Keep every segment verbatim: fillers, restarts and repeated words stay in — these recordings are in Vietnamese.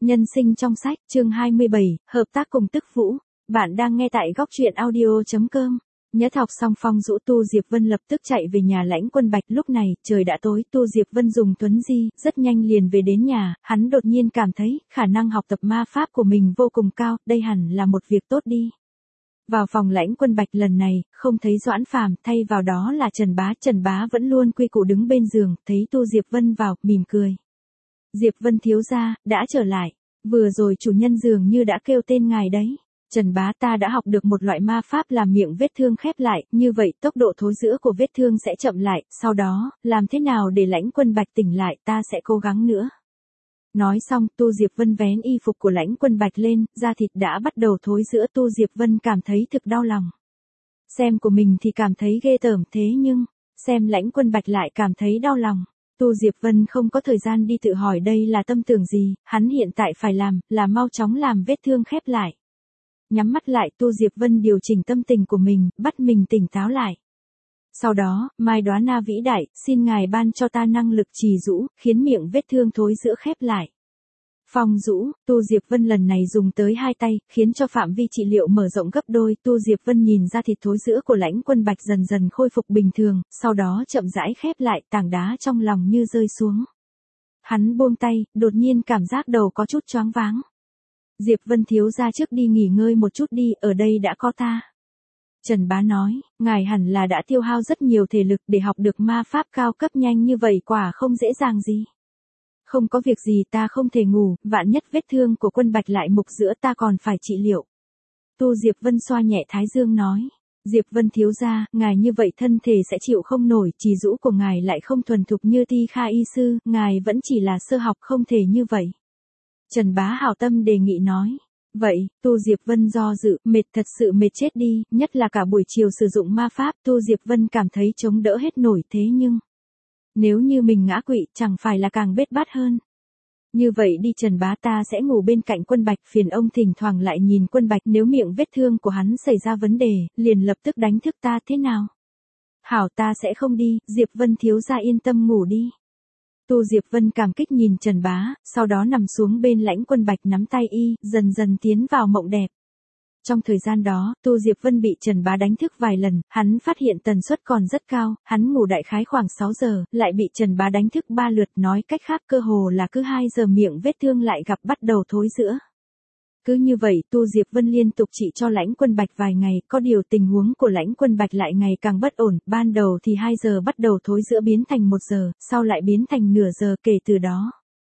Nhân sinh trong sách, chương hai mươi bảy, hợp tác cùng Tức Vũ. Bạn đang nghe tại góc truyện audio chấm com. Nhất học xong Phong Dũ, Tu Diệp Vân lập tức chạy về nhà Lãnh Quân Bạch. Lúc này, trời đã tối, Tu Diệp Vân dùng tuấn di, rất nhanh liền về đến nhà. Hắn đột nhiên cảm thấy, khả năng học tập ma pháp của mình vô cùng cao, đây hẳn là một việc tốt đi. Vào phòng Lãnh Quân Bạch lần này, không thấy Doãn Phàm, thay vào đó là Trần Bá. Trần Bá vẫn luôn quy củ đứng bên giường, thấy Tu Diệp Vân vào, mỉm cười. Diệp Vân thiếu gia, đã trở lại. Vừa rồi chủ nhân dường như đã kêu tên ngài đấy. Trần Bá, ta đã học được một loại ma pháp làm miệng vết thương khép lại, như vậy tốc độ thối rữa của vết thương sẽ chậm lại, sau đó, làm thế nào để Lãnh Quân Bạch tỉnh lại, ta sẽ cố gắng nữa. Nói xong, Tu Diệp Vân vén y phục của Lãnh Quân Bạch lên, da thịt đã bắt đầu thối rữa. Tu Diệp Vân cảm thấy thực đau lòng. Xem của mình thì cảm thấy ghê tởm, thế nhưng, xem Lãnh Quân Bạch lại cảm thấy đau lòng. Tu Diệp Vân không có thời gian đi tự hỏi đây là tâm tưởng gì, hắn hiện tại phải làm, là mau chóng làm vết thương khép lại. Nhắm mắt lại, Tu Diệp Vân điều chỉnh tâm tình của mình, bắt mình tỉnh táo lại. Sau đó, Mai Đóa Na vĩ đại, xin ngài ban cho ta năng lực trì rũ, khiến miệng vết thương thối rữa khép lại. Phong Dũ, Tu Diệp Vân lần này dùng tới hai tay, khiến cho phạm vi trị liệu mở rộng gấp đôi. Tu Diệp Vân nhìn ra thịt thối rữa của Lãnh Quân Bạch dần dần khôi phục bình thường, sau đó chậm rãi khép lại, tảng đá trong lòng như rơi xuống. Hắn buông tay, đột nhiên cảm giác đầu có chút choáng váng. Diệp Vân thiếu gia trước đi nghỉ ngơi một chút đi, ở đây đã có ta. Trần Bá nói, ngài hẳn là đã tiêu hao rất nhiều thể lực để học được ma pháp cao cấp nhanh như vậy, quả không dễ dàng gì. Không có việc gì, ta không thể ngủ, vạn nhất vết thương của Quân Bạch lại mục giữa, ta còn phải trị liệu. Tu Diệp Vân xoa nhẹ thái dương nói, Diệp Vân thiếu gia, ngài như vậy thân thể sẽ chịu không nổi, trì rũ của ngài lại không thuần thục như Ti Kha y sư, ngài vẫn chỉ là sơ học, không thể như vậy. Trần Bá hảo tâm đề nghị nói. Vậy, Tu Diệp Vân do dự, mệt thật sự mệt chết đi, nhất là cả buổi chiều sử dụng ma pháp, Tu Diệp Vân cảm thấy chống đỡ hết nổi, thế nhưng nếu như mình ngã quỵ, chẳng phải là càng bết bát hơn. Như vậy đi Trần Bá, ta sẽ ngủ bên cạnh Quân Bạch, phiền ông thỉnh thoảng lại nhìn Quân Bạch, nếu miệng vết thương của hắn xảy ra vấn đề, liền lập tức đánh thức ta, thế nào? Hảo, ta sẽ không đi, Diệp Vân thiếu gia yên tâm ngủ đi. Tu Diệp Vân cảm kích nhìn Trần Bá, sau đó nằm xuống bên Lãnh Quân Bạch nắm tay y, dần dần tiến vào mộng đẹp. Trong thời gian đó, Tu Diệp Vân bị Trần Bá đánh thức vài lần, hắn phát hiện tần suất còn rất cao, hắn ngủ đại khái khoảng sáu giờ, lại bị Trần Bá đánh thức ba lượt, nói cách khác cơ hồ là cứ hai giờ miệng vết thương lại gặp bắt đầu thối rữa. Cứ như vậy, Tu Diệp Vân liên tục trị cho Lãnh Quân Bạch vài ngày, có điều tình huống của Lãnh Quân Bạch lại ngày càng bất ổn, ban đầu thì hai giờ bắt đầu thối rữa biến thành một giờ, sau lại biến thành nửa giờ, kể từ đó.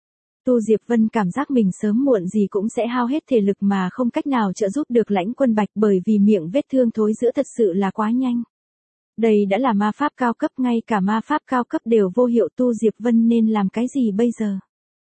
Tu Diệp Vân cảm giác mình sớm muộn gì cũng sẽ hao hết thể lực mà không cách nào trợ giúp được Lãnh Quân Bạch, bởi vì miệng vết thương thối rữa thật sự là quá nhanh. Đây đã là ma pháp cao cấp, ngay cả ma pháp cao cấp đều vô hiệu, Tu Diệp Vân nên làm cái gì bây giờ?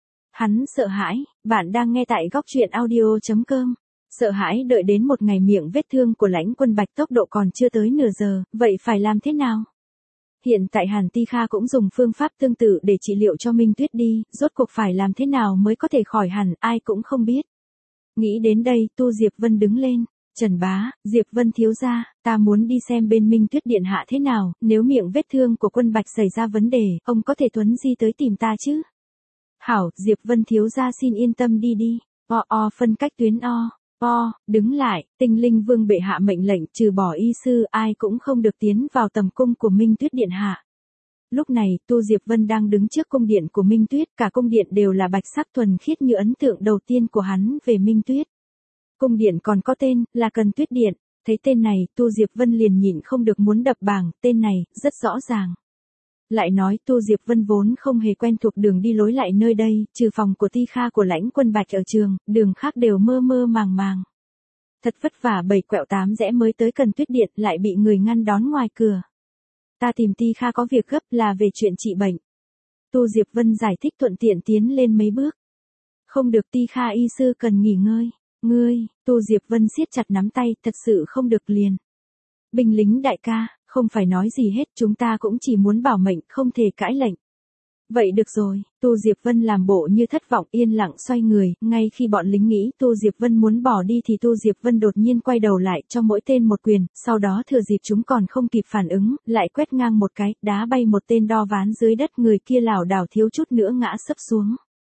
Hắn sợ hãi, bạn đang nghe tại góc truyện audio chấm com. Sợ hãi đợi đến một ngày miệng vết thương của Lãnh Quân Bạch tốc độ còn chưa tới nửa giờ, vậy phải làm thế nào? Hiện tại Hàn Ti Kha cũng dùng phương pháp tương tự để trị liệu cho Minh Tuyết đi, rốt cuộc phải làm thế nào mới có thể khỏi hẳn, ai cũng không biết. Nghĩ đến đây, Tu Diệp Vân đứng lên. Trần Bá, Diệp Vân thiếu gia, ta muốn đi xem bên Minh Tuyết điện hạ thế nào, nếu miệng vết thương của Quân Bạch xảy ra vấn đề, ông có thể tuấn di tới tìm ta chứ? Hảo, Diệp Vân thiếu gia xin yên tâm đi đi. O o phân cách tuyến o. O, đứng lại, Tinh Linh Vương bệ hạ mệnh lệnh, trừ bỏ y sư, ai cũng không được tiến vào tầm cung của Minh Tuyết điện hạ. Lúc này, Tu Diệp Vân đang đứng trước cung điện của Minh Tuyết, cả cung điện đều là bạch sắc thuần khiết như ấn tượng đầu tiên của hắn về Minh Tuyết. Cung điện còn có tên, là Cần Tuyết Điện. Thấy tên này, Tu Diệp Vân liền nhịn không được muốn đập bảng, tên này, rất rõ ràng. Lại nói, Tu Diệp Vân vốn không hề quen thuộc đường đi lối lại nơi đây, trừ phòng của Ti Kha của Lãnh Quân Bạch ở trường, đường khác đều mơ mơ màng màng. Thật vất vả bảy quẹo tám rẽ mới tới Cần Tuyết Điện, lại bị người ngăn đón ngoài cửa. Ta tìm Ti Kha có việc gấp, là về chuyện trị bệnh. Tu Diệp Vân giải thích thuận tiện tiến lên mấy bước. Không được, Ti Kha y sư cần nghỉ ngơi. Ngươi, Tu Diệp Vân siết chặt nắm tay, thật sự không được liền. Binh lính đại ca, không phải nói gì hết, chúng ta cũng chỉ muốn bảo mệnh, không thể cãi lệnh. Vậy được rồi, Tu Diệp Vân làm bộ như thất vọng, yên lặng xoay người, ngay khi bọn lính nghĩ Tu Diệp Vân muốn bỏ đi thì Tu Diệp Vân đột nhiên quay đầu lại cho mỗi tên một quyền, sau đó thừa dịp chúng còn không kịp phản ứng, lại quét ngang một cái, đá bay một tên đo ván dưới đất, người kia lảo đảo thiếu chút nữa ngã sấp xuống.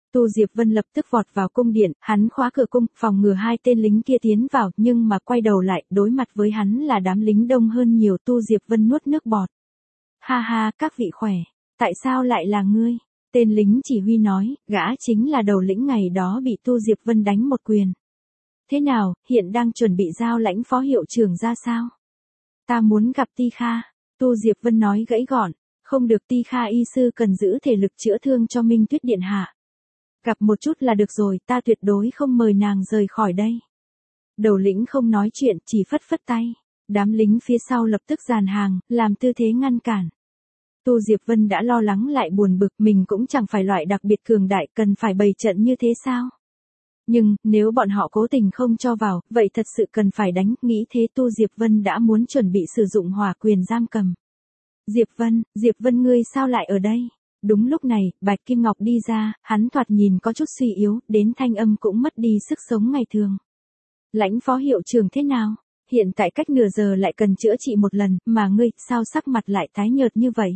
Tu Diệp Vân lập tức vọt vào cung điện, hắn khóa cửa cung, phòng ngừa hai tên lính kia tiến vào, nhưng mà quay đầu lại, đối mặt với hắn là đám lính đông hơn nhiều. Tu Diệp Vân nuốt nước bọt. Ha ha, các vị khỏe, tại sao lại là ngươi? Tên lính chỉ huy nói, gã chính là đầu lĩnh ngày đó bị Tu Diệp Vân đánh một quyền. Thế nào, hiện đang chuẩn bị giao lãnh phó hiệu trưởng ra sao? Ta muốn gặp Ti Kha. Tu Diệp Vân nói gãy gọn, không được, Ti Kha y sư cần giữ thể lực chữa thương cho Minh Tuyết điện hạ. Gặp một chút là được rồi, ta tuyệt đối không mời nàng rời khỏi đây. Đầu lĩnh không nói chuyện, chỉ phất phất tay. Đám lính phía sau lập tức dàn hàng, làm tư thế ngăn cản. Tu Diệp Vân đã lo lắng lại buồn bực, mình cũng chẳng phải loại đặc biệt cường đại cần phải bày trận như thế sao? Nhưng, nếu bọn họ cố tình không cho vào, vậy thật sự cần phải đánh, nghĩ thế Tu Diệp Vân đã muốn chuẩn bị sử dụng hỏa quyền giam cầm. Diệp Vân, Diệp Vân ngươi sao lại ở đây? Đúng lúc này, Bạch Kim Ngọc đi ra, hắn thoạt nhìn có chút suy yếu, đến thanh âm cũng mất đi sức sống ngày thường. Lãnh phó hiệu trưởng thế nào? Hiện tại cách nửa giờ lại cần chữa trị một lần, mà ngươi, sao sắc mặt lại tái nhợt như vậy?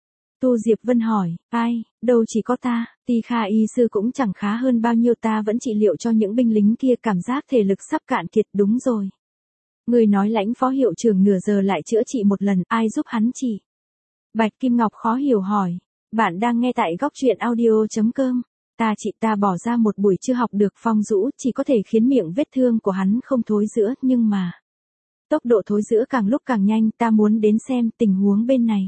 Tu Diệp Vân hỏi, ai, đâu chỉ có ta, Ti Kha y sư cũng chẳng khá hơn bao nhiêu, ta vẫn trị liệu cho những binh lính kia, cảm giác thể lực sắp cạn kiệt. Đúng rồi. Người nói lãnh phó hiệu trưởng nửa giờ lại chữa trị một lần, ai giúp hắn trị? Bạch Kim Ngọc khó hiểu hỏi, bạn đang nghe tại góc truyện audio chấm com. Ta chị ta bỏ ra một buổi chưa học được phong rũ, chỉ có thể khiến miệng vết thương của hắn không thối rữa, nhưng mà tốc độ thối rữa càng lúc càng nhanh, ta muốn đến xem tình huống bên này.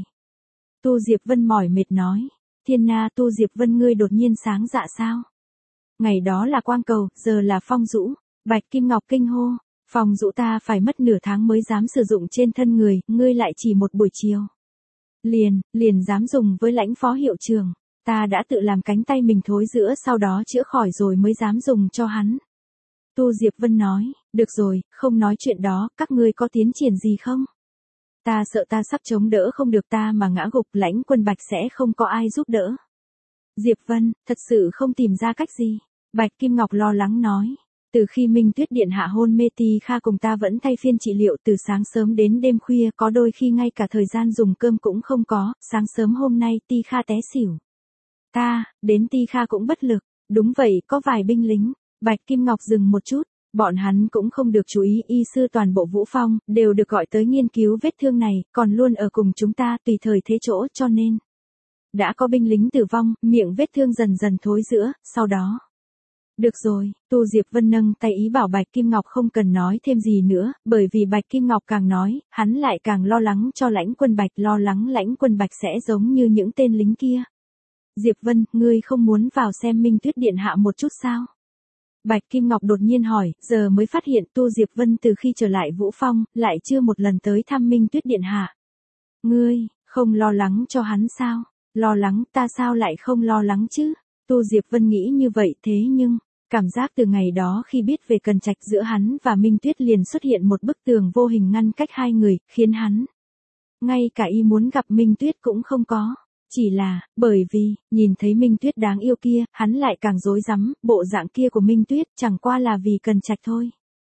Tu Diệp Vân mỏi mệt nói, Thiên Na, Tu Diệp Vân ngươi đột nhiên sáng dạ sao? Ngày đó là quang cầu, giờ là phong rũ. Bạch Kim Ngọc kinh hô, phong rũ ta phải mất nửa tháng mới dám sử dụng trên thân người, ngươi lại chỉ một buổi chiều. Liền, liền dám dùng với lãnh phó hiệu trưởng, ta đã tự làm cánh tay mình thối rữa sau đó chữa khỏi rồi mới dám dùng cho hắn. Tu Diệp Vân nói, được rồi, không nói chuyện đó, các ngươi có tiến triển gì không? Ta sợ ta sắp chống đỡ không được, ta mà ngã gục lãnh quân Bạch sẽ không có ai giúp đỡ. Diệp Vân, thật sự không tìm ra cách gì. Bạch Kim Ngọc lo lắng nói, từ khi Minh Tuyết điện hạ hôn mê, Ti Kha cùng ta vẫn thay phiên trị liệu từ sáng sớm đến đêm khuya, có đôi khi ngay cả thời gian dùng cơm cũng không có, sáng sớm hôm nay Ti Kha té xỉu. Ta, đến Ti Kha cũng bất lực, đúng vậy, có vài binh lính. Bạch Kim Ngọc dừng một chút. Bọn hắn cũng không được chú ý, y sư toàn bộ Vũ Phong, đều được gọi tới nghiên cứu vết thương này, còn luôn ở cùng chúng ta tùy thời thế chỗ, cho nên đã có binh lính tử vong, miệng vết thương dần dần thối rữa, sau đó. Được rồi, Tu Diệp Vân nâng tay ý bảo Bạch Kim Ngọc không cần nói thêm gì nữa, bởi vì Bạch Kim Ngọc càng nói, hắn lại càng lo lắng cho lãnh quân Bạch, lo lắng lãnh quân Bạch sẽ giống như những tên lính kia. Diệp Vân, ngươi không muốn vào xem Minh Tuyết điện hạ một chút sao? Bạch Kim Ngọc đột nhiên hỏi, giờ mới phát hiện Tu Diệp Vân từ khi trở lại Vũ Phong, lại chưa một lần tới thăm Minh Tuyết điện hạ. Ngươi, không lo lắng cho hắn sao? Lo lắng, ta sao lại không lo lắng chứ? Tu Diệp Vân nghĩ như vậy, thế nhưng, cảm giác từ ngày đó khi biết về Cần Trạch giữa hắn và Minh Tuyết liền xuất hiện một bức tường vô hình ngăn cách hai người, khiến hắn ngay cả ý muốn gặp Minh Tuyết cũng không có. Chỉ là, bởi vì, nhìn thấy Minh Tuyết đáng yêu kia, hắn lại càng rối rắm, bộ dạng kia của Minh Tuyết chẳng qua là vì Cần Trạch thôi.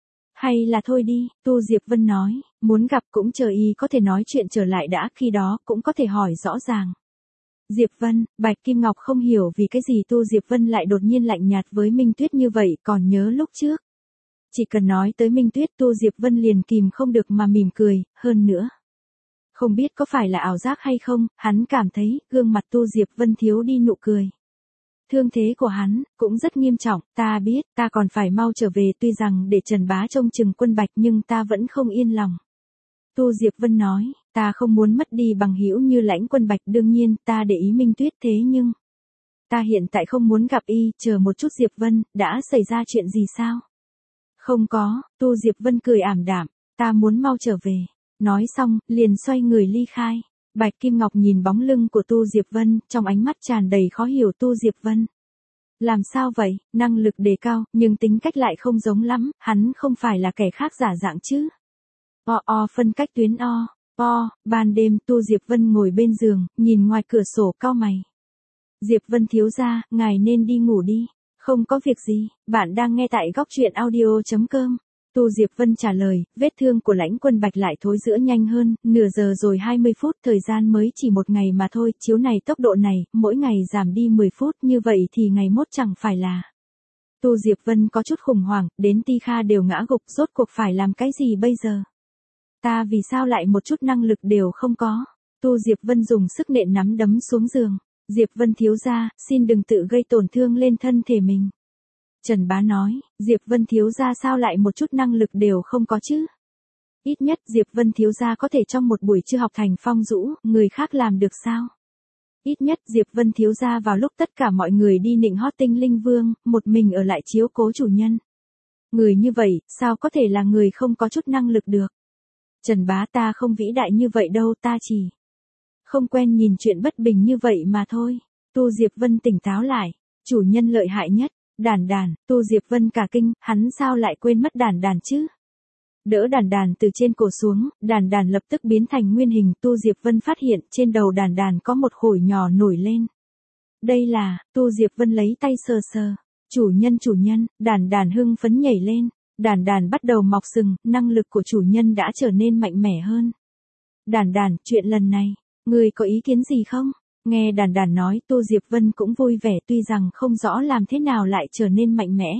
Hay là thôi đi, Tu Diệp Vân nói, muốn gặp cũng chờ y có thể nói chuyện trở lại đã, khi đó cũng có thể hỏi rõ ràng. Diệp Vân, Bạch Kim Ngọc không hiểu vì cái gì Tu Diệp Vân lại đột nhiên lạnh nhạt với Minh Tuyết như vậy, còn nhớ lúc trước. Chỉ cần nói tới Minh Tuyết, Tu Diệp Vân liền kìm không được mà mỉm cười, hơn nữa. Không biết có phải là ảo giác hay không, hắn cảm thấy, gương mặt Tu Diệp Vân thiếu đi nụ cười. Thương thế của hắn, cũng rất nghiêm trọng, ta biết, ta còn phải mau trở về, tuy rằng để Trần Bá trông chừng quân Bạch nhưng ta vẫn không yên lòng. Tu Diệp Vân nói, ta không muốn mất đi bằng hữu như lãnh quân Bạch, đương nhiên, ta để ý Minh Tuyết, thế nhưng, ta hiện tại không muốn gặp y, chờ một chút Diệp Vân, đã xảy ra chuyện gì sao? Không có, Tu Diệp Vân cười ảm đạm, ta muốn mau trở về. Nói xong, liền xoay người ly khai. Bạch Kim Ngọc nhìn bóng lưng của Tu Diệp Vân, trong ánh mắt tràn đầy khó hiểu. Tu Diệp Vân, làm sao vậy, năng lực đề cao, nhưng tính cách lại không giống lắm, hắn không phải là kẻ khác giả dạng chứ. O o phân cách tuyến o, o, ban đêm Tu Diệp Vân ngồi bên giường, nhìn ngoài cửa sổ cau mày. Diệp Vân thiếu gia, ngài nên đi ngủ đi. Không có việc gì, bạn đang nghe tại góc truyện audio chấm com. Tu Diệp Vân trả lời, vết thương của Lãnh Quân Bạch lại thối rữa nhanh hơn, nửa giờ rồi hai mươi phút, thời gian mới chỉ một ngày mà thôi, chiếu này tốc độ này, mỗi ngày giảm đi mười phút, như vậy thì ngày mốt chẳng phải là. Tu Diệp Vân có chút khủng hoảng, đến Ti Kha đều ngã gục, rốt cuộc phải làm cái gì bây giờ? Ta vì sao lại một chút năng lực đều không có? Tu Diệp Vân dùng sức nện nắm đấm xuống giường. Diệp Vân thiếu gia, xin đừng tự gây tổn thương lên thân thể mình. Trần Bá nói, Diệp Vân thiếu gia sao lại một chút năng lực đều không có chứ? Ít nhất Diệp Vân thiếu gia có thể trong một buổi trưa học thành phong dũ, người khác làm được sao? Ít nhất Diệp Vân thiếu gia vào lúc tất cả mọi người đi nịnh hót Tinh Linh Vương, một mình ở lại chiếu cố chủ nhân. Người như vậy, sao có thể là người không có chút năng lực được? Trần Bá ta không vĩ đại như vậy đâu, ta chỉ không quen nhìn chuyện bất bình như vậy mà thôi. Tu Diệp Vân tỉnh táo lại, chủ nhân lợi hại nhất, Đàn Đàn. Tu Diệp Vân cả kinh, hắn sao lại quên mất Đàn Đàn chứ? Đỡ Đàn Đàn từ trên cổ xuống, Đàn Đàn lập tức biến thành nguyên hình. Tu Diệp Vân phát hiện trên đầu Đàn Đàn có một khối nhỏ nổi lên. Đây là, Tu Diệp Vân lấy tay sờ sờ. Chủ nhân chủ nhân, Đàn Đàn hưng phấn nhảy lên. Đàn Đàn bắt đầu mọc sừng, năng lực của chủ nhân đã trở nên mạnh mẽ hơn. Đàn Đàn, chuyện lần này, người có ý kiến gì không? Nghe Đàn Đàn nói, Tu Diệp Vân cũng vui vẻ, tuy rằng không rõ làm thế nào lại trở nên mạnh mẽ.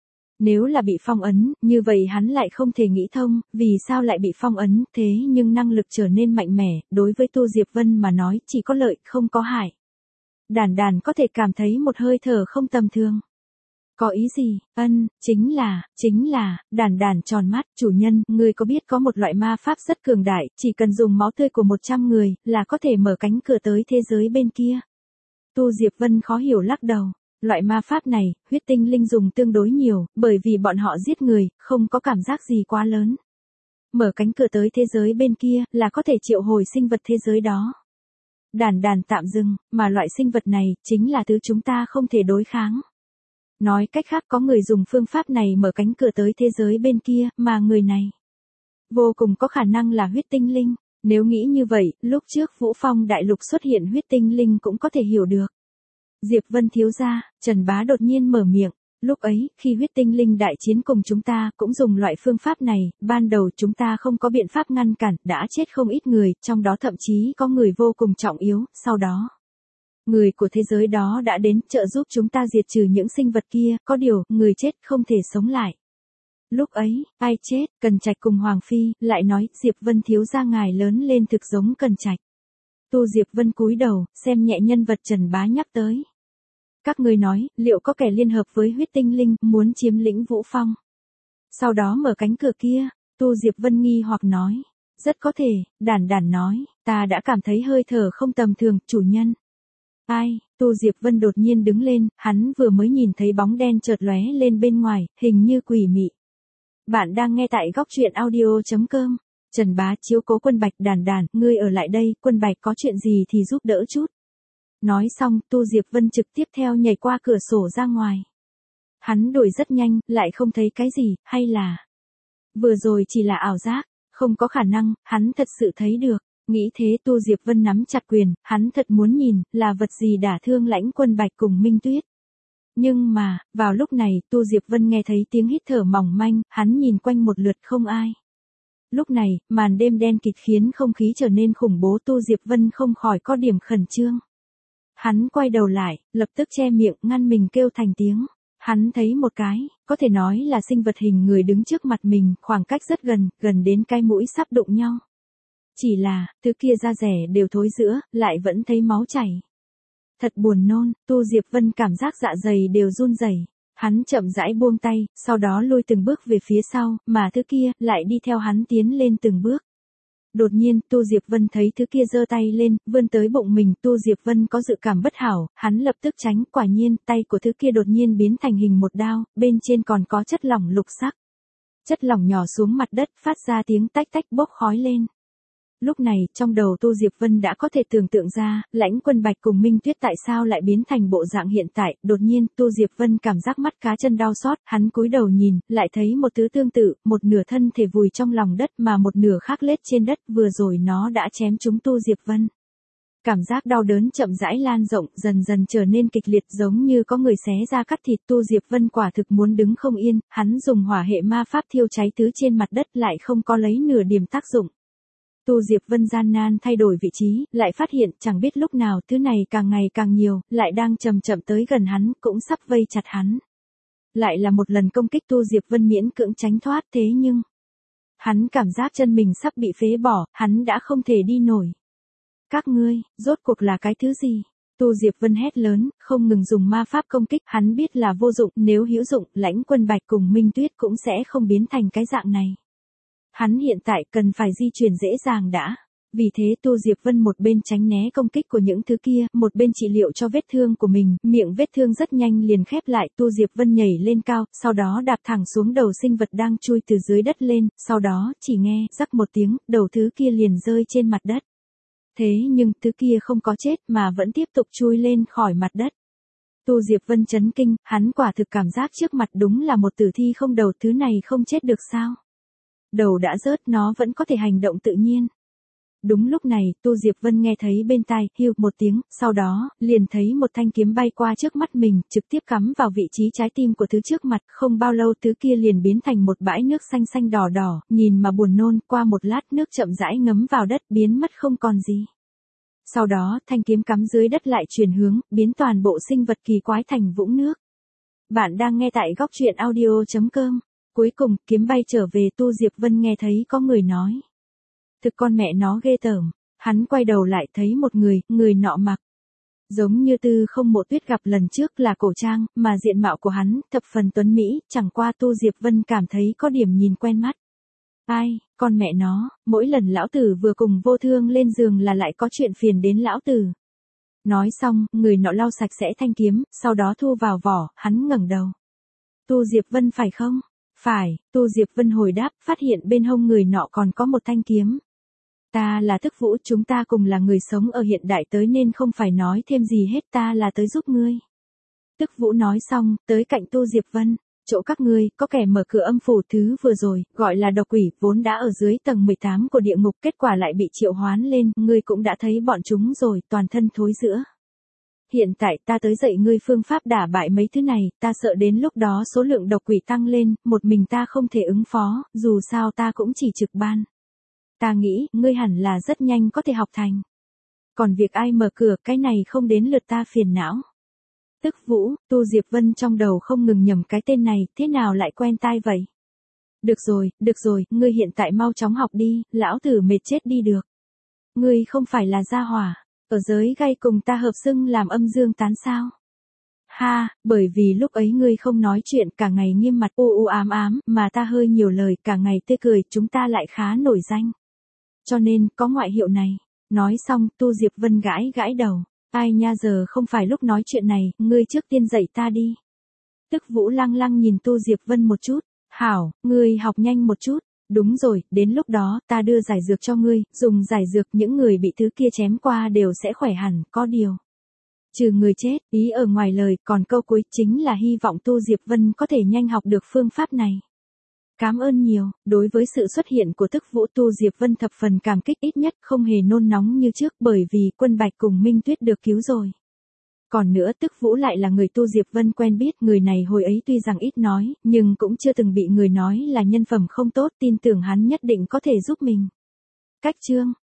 Nếu là bị phong ấn, như vậy hắn lại không thể nghĩ thông, vì sao lại bị phong ấn, thế nhưng năng lực trở nên mạnh mẽ, đối với Tu Diệp Vân mà nói chỉ có lợi, không có hại. Đàn Đàn có thể cảm thấy một hơi thở không tầm thường. Có ý gì? Ân, chính là, chính là, Đàn Đàn tròn mắt, chủ nhân, người có biết có một loại ma pháp rất cường đại, chỉ cần dùng máu tươi của một trăm người, là có thể mở cánh cửa tới thế giới bên kia. Tu Diệp Vân khó hiểu lắc đầu, loại ma pháp này, huyết tinh linh dùng tương đối nhiều, bởi vì bọn họ giết người, không có cảm giác gì quá lớn. Mở cánh cửa tới thế giới bên kia, là có thể triệu hồi sinh vật thế giới đó. Đàn Đàn tạm dừng, mà loại sinh vật này, chính là thứ chúng ta không thể đối kháng. Nói cách khác có người dùng phương pháp này mở cánh cửa tới thế giới bên kia, mà người này vô cùng có khả năng là huyết tinh linh. Nếu nghĩ như vậy, lúc trước Vũ Phong đại lục xuất hiện huyết tinh linh cũng có thể hiểu được. Diệp Vân thiếu gia, Trần Bá đột nhiên mở miệng. Lúc ấy, khi huyết tinh linh đại chiến cùng chúng ta, cũng dùng loại phương pháp này, ban đầu chúng ta không có biện pháp ngăn cản, đã chết không ít người, trong đó thậm chí có người vô cùng trọng yếu, sau đó người của thế giới đó đã đến trợ giúp chúng ta diệt trừ những sinh vật kia, có điều, người chết không thể sống lại. Lúc ấy, ai chết, Cần Trạch cùng Hoàng Phi, lại nói, Diệp Vân thiếu gia ngài lớn lên thực giống Cần Trạch. Tu Diệp Vân cúi đầu, xem nhẹ nhân vật Trần Bá nhắc tới. Các ngươi nói, liệu có kẻ liên hợp với huyết tinh linh, muốn chiếm lĩnh Vũ Phong? Sau đó mở cánh cửa kia, Tu Diệp Vân nghi hoặc nói. Rất có thể, Đàn Đàn nói, ta đã cảm thấy hơi thở không tầm thường, chủ nhân. Ai? Tu Diệp Vân đột nhiên đứng lên, hắn vừa mới nhìn thấy bóng đen chợt lóe lên bên ngoài, hình như quỷ mị. Bạn đang nghe tại góc truyện audio chấm com. Trần Bá chiếu cố Quân Bạch. Đàn Đàn, ngươi ở lại đây, Quân Bạch có chuyện gì thì giúp đỡ chút. Nói xong, Tu Diệp Vân trực tiếp theo nhảy qua cửa sổ ra ngoài. Hắn đuổi rất nhanh, lại không thấy cái gì, hay là vừa rồi chỉ là ảo giác, không có khả năng, hắn thật sự thấy được. Nghĩ thế Tu Diệp Vân nắm chặt quyền, hắn thật muốn nhìn, là vật gì đả thương Lãnh Quân Bạch cùng Minh Tuyết. Nhưng mà, vào lúc này, Tu Diệp Vân nghe thấy tiếng hít thở mỏng manh, hắn nhìn quanh một lượt không ai. Lúc này, màn đêm đen kịt khiến không khí trở nên khủng bố, Tu Diệp Vân không khỏi có điểm khẩn trương. Hắn quay đầu lại, lập tức che miệng, ngăn mình kêu thành tiếng. Hắn thấy một cái, có thể nói là sinh vật hình người đứng trước mặt mình, khoảng cách rất gần, gần đến cái mũi sắp đụng nhau. Chỉ là, thứ kia da rẻ đều thối rữa, lại vẫn thấy máu chảy. Thật buồn nôn, Tu Diệp Vân cảm giác dạ dày đều run rẩy. Hắn chậm rãi buông tay, sau đó lùi từng bước về phía sau, mà thứ kia, lại đi theo hắn tiến lên từng bước. Đột nhiên, Tu Diệp Vân thấy thứ kia giơ tay lên, vươn tới bụng mình, Tu Diệp Vân có dự cảm bất hảo, hắn lập tức tránh, quả nhiên, tay của thứ kia đột nhiên biến thành hình một đao, bên trên còn có chất lỏng lục sắc. Chất lỏng nhỏ xuống mặt đất, phát ra tiếng tách tách bốc khói lên. Lúc này, trong đầu Tu Diệp Vân đã có thể tưởng tượng ra, Lãnh Quân Bạch cùng Minh Tuyết tại sao lại biến thành bộ dạng hiện tại, đột nhiên, Tu Diệp Vân cảm giác mắt cá chân đau xót, hắn cúi đầu nhìn, lại thấy một thứ tương tự, một nửa thân thể vùi trong lòng đất mà một nửa khác lết trên đất, vừa rồi nó đã chém trúng Tu Diệp Vân. Cảm giác đau đớn chậm rãi lan rộng, dần dần trở nên kịch liệt giống như có người xé ra cắt thịt. Tu Diệp Vân quả thực muốn đứng không yên, hắn dùng hỏa hệ ma pháp thiêu cháy thứ trên mặt đất lại không có lấy nửa điểm tác dụng. Tu Diệp Vân gian nan thay đổi vị trí, lại phát hiện chẳng biết lúc nào thứ này càng ngày càng nhiều, lại đang chậm chậm tới gần hắn, cũng sắp vây chặt hắn. Lại là một lần công kích Tu Diệp Vân miễn cưỡng tránh thoát, thế nhưng hắn cảm giác chân mình sắp bị phế bỏ, hắn đã không thể đi nổi. Các ngươi, rốt cuộc là cái thứ gì? Tu Diệp Vân hét lớn, không ngừng dùng ma pháp công kích, hắn biết là vô dụng, nếu hữu dụng, Lãnh Quân Bạch cùng Minh Tuyết cũng sẽ không biến thành cái dạng này. Hắn hiện tại cần phải di chuyển dễ dàng đã. Vì thế Tu Diệp Vân một bên tránh né công kích của những thứ kia, một bên trị liệu cho vết thương của mình, miệng vết thương rất nhanh liền khép lại. Tu Diệp Vân nhảy lên cao, sau đó đạp thẳng xuống đầu sinh vật đang chui từ dưới đất lên, sau đó chỉ nghe rắc một tiếng, đầu thứ kia liền rơi trên mặt đất. Thế nhưng thứ kia không có chết mà vẫn tiếp tục chui lên khỏi mặt đất. Tu Diệp Vân chấn kinh, hắn quả thực cảm giác trước mặt đúng là một tử thi không đầu, thứ này không chết được sao? Đầu đã rớt nó vẫn có thể hành động tự nhiên. Đúng lúc này, Tu Diệp Vân nghe thấy bên tai, hiu một tiếng, sau đó, liền thấy một thanh kiếm bay qua trước mắt mình, trực tiếp cắm vào vị trí trái tim của thứ trước mặt, không bao lâu thứ kia liền biến thành một bãi nước xanh xanh đỏ đỏ, nhìn mà buồn nôn, qua một lát nước chậm rãi ngấm vào đất, biến mất không còn gì. Sau đó, thanh kiếm cắm dưới đất lại chuyển hướng, biến toàn bộ sinh vật kỳ quái thành vũng nước. Bạn đang nghe tại góc truyện audio chấm com. Cuối cùng, kiếm bay trở về. Tu Diệp Vân nghe thấy có người nói. Thực con mẹ nó ghê tởm. Hắn quay đầu lại thấy một người, người nọ mặc giống như Tư Không Mộ Tuyết gặp lần trước là cổ trang, mà diện mạo của hắn, thập phần tuấn mỹ, chẳng qua Tu Diệp Vân cảm thấy có điểm nhìn quen mắt. Ai, con mẹ nó, mỗi lần lão tử vừa cùng Vô Thương lên giường là lại có chuyện phiền đến lão tử. Nói xong, người nọ lau sạch sẽ thanh kiếm, sau đó thu vào vỏ, hắn ngẩng đầu. Tu Diệp Vân phải không? Phải, Tu Diệp Vân hồi đáp, phát hiện bên hông người nọ còn có một thanh kiếm. Ta là Thức Vũ, chúng ta cùng là người sống ở hiện đại tới nên không phải nói thêm gì hết, ta là tới giúp ngươi. Thức Vũ nói xong, tới cạnh Tu Diệp Vân. Chỗ các ngươi, có kẻ mở cửa âm phủ thứ vừa rồi, gọi là độc quỷ, vốn đã ở dưới tầng mười tám của địa ngục, kết quả lại bị triệu hoán lên, ngươi cũng đã thấy bọn chúng rồi, toàn thân thối rữa. Hiện tại ta tới dạy ngươi phương pháp đả bại mấy thứ này, ta sợ đến lúc đó số lượng độc quỷ tăng lên, một mình ta không thể ứng phó, dù sao ta cũng chỉ trực ban. Ta nghĩ, ngươi hẳn là rất nhanh có thể học thành. Còn việc ai mở cửa, cái này không đến lượt ta phiền não. Tức Vũ, Tu Diệp Vân trong đầu không ngừng nhầm cái tên này, thế nào lại quen tai vậy? Được rồi, được rồi, ngươi hiện tại mau chóng học đi, lão tử mệt chết đi được. Ngươi không phải là gia hỏa, ở giới gay cùng ta hợp xưng làm âm dương tán sao? Ha, bởi vì lúc ấy ngươi không nói chuyện, cả ngày nghiêm mặt u u ám ám, mà ta hơi nhiều lời, cả ngày tươi cười, chúng ta lại khá nổi danh. Cho nên, có ngoại hiệu này. Nói xong, Tu Diệp Vân gãi gãi đầu. Ai nha, giờ không phải lúc nói chuyện này, ngươi trước tiên dạy ta đi. Tức Vũ lăng lăng nhìn Tu Diệp Vân một chút. Hảo, ngươi học nhanh một chút. Đúng rồi, đến lúc đó, ta đưa giải dược cho ngươi, dùng giải dược những người bị thứ kia chém qua đều sẽ khỏe hẳn, có điều. Trừ người chết, ý ở ngoài lời, còn câu cuối chính là hy vọng Tu Diệp Vân có thể nhanh học được phương pháp này. Cảm ơn nhiều, đối với sự xuất hiện của Tức Vũ, Tu Diệp Vân thập phần cảm kích, ít nhất không hề nôn nóng như trước, bởi vì Quân Bạch cùng Minh Tuyết được cứu rồi. Còn nữa, Tức Vũ lại là người Tu Diệp Vân quen biết, người này hồi ấy tuy rằng ít nói, nhưng cũng chưa từng bị người nói là nhân phẩm không tốt, tin tưởng hắn nhất định có thể giúp mình. Cách chương